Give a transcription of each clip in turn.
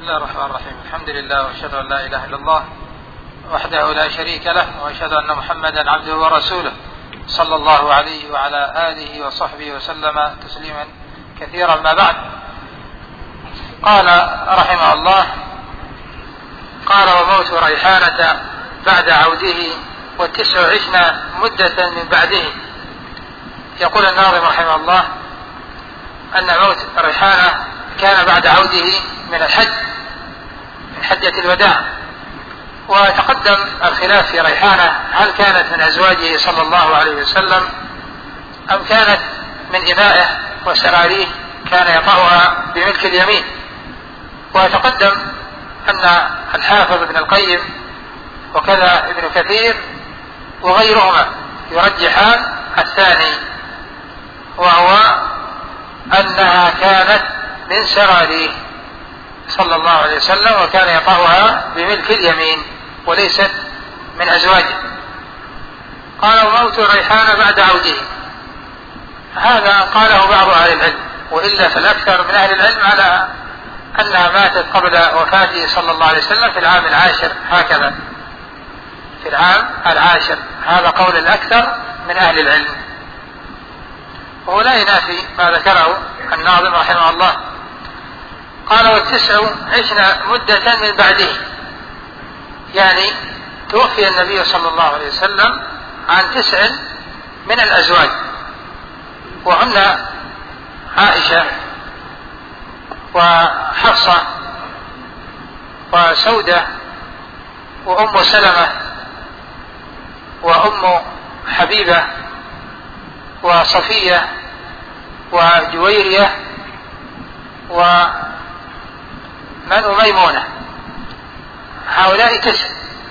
الله الرحمن الرحيم. الحمد لله وأشهد أن لا إله إلا الله وحده لا شريك له، وأشهد أن محمدا عبده ورسوله صلى الله عليه وعلى آله وصحبه وسلم تسليما كثيرا. ما بعد، قال رحمه الله: قال: وموت ريحانة بعد عوده والتسع عشنا مدة من بعده. يقول الناظم رحمه الله أن موت ريحانة كان بعد عوده من الحج، من حجة الوداع. وتقدم الخلاف في ريحانة، هل كانت من أزواجه صلى الله عليه وسلم أم كانت من إمائه وسراريه كان يطأها بملك اليمين. وتقدم أن الحافظ ابن القيم وكذا ابن كثير وغيرهما يرجحان الثاني، وهو أنها كانت من سراريه صلى الله عليه وسلم وكان يطأها بملك اليمين وليست من أزواجه. قال: وموت ريحان بعد عوده. هذا قاله بعض أهل العلم، وإلا فالأكثر من أهل العلم على أنها ماتت قبل وفاته صلى الله عليه وسلم في العام العاشر، هكذا في العام العاشر. هذا قول الأكثر من أهل العلم، وهو لا ينافي ما ذكره الناظم رحمه الله. قال: والتسع عشنا مدة من بعده، يعني توفي النبي صلى الله عليه وسلم عن 9 من الأزواج، وهن عائشة وحفصة وسودة وأم سلمة وأم حبيبة وصفية وجويرية وميمونة. هؤلاء 9.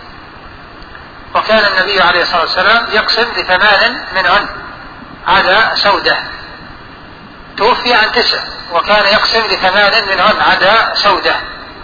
وكان النبي عليه الصلاة والسلام يقسم ل8 منهن عدا سودة، توفي عن 9 وكان يقسم ل8 منهن عدا سودة.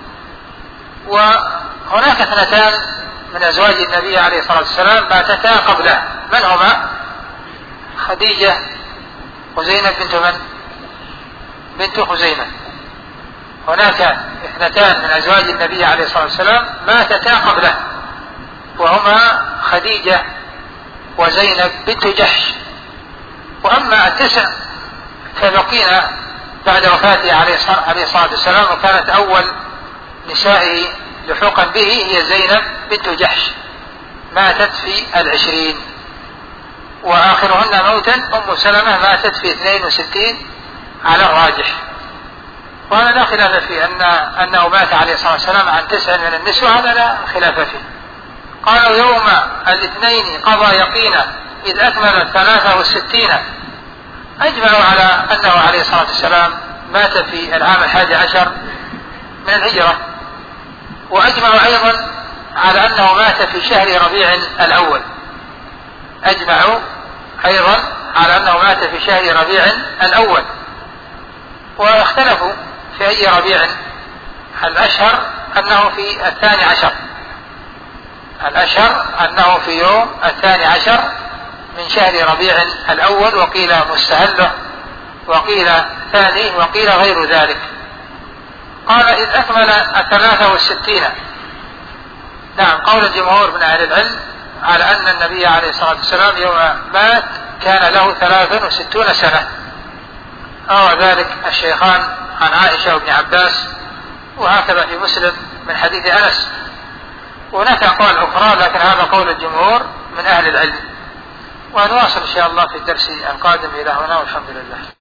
وهناك 2 من أزواج النبي عليه الصلاة والسلام ماتتا قبله. من هما؟ خديجة وزينب بنت من؟ بنت خزيمة. هناك 2 من أزواج النبي عليه الصلاة والسلام ماتتا قبله، وهما خديجة وزينب بنت جحش. وأما 9 فبقينا بعد وفاته عليه الصلاة والسلام، وكانت أول نسائه لحوقا به هي زينب بنت جحش، ماتت في 20، وآخرهن موتا أم سلمة ماتت في 62 على الراجح. وهذا لا خلاف فيه أنه مات عليه الصلاة والسلام عن 9 من النسوة، هذا لا خلاف فيه. قالوا: يوم الاثنين قضى يقينا إذ أكمل 63. أجمعوا على أنه عليه الصلاة والسلام مات في العام 11 من الهجرة، وأجمعوا أيضا على أنه مات في شهر ربيع الأول. أجمعوا أيضا على أنه مات في شهر ربيع الأول، واختلفوا في أي ربيع. الأشهر أنه في 12، الأشهر أنه في يوم 12 من شهر ربيع الأول، وقيل مستهله وقيل ثاني وقيل غير ذلك. قال: إذ أكمل 63. نعم، قول الجمهور من أهل العلم على أن النبي عليه الصلاة والسلام يوم مات كان له 63 سنة. روى ذلك الشيخان عن عائشة وابن عباس، وهكذا في مسلم من حديث أنس. وهناك أقوال أخرى، لكن هذا قول الجمهور من أهل العلم. ونواصل إن شاء الله في الدرس القادم إلى هنا، والحمد لله.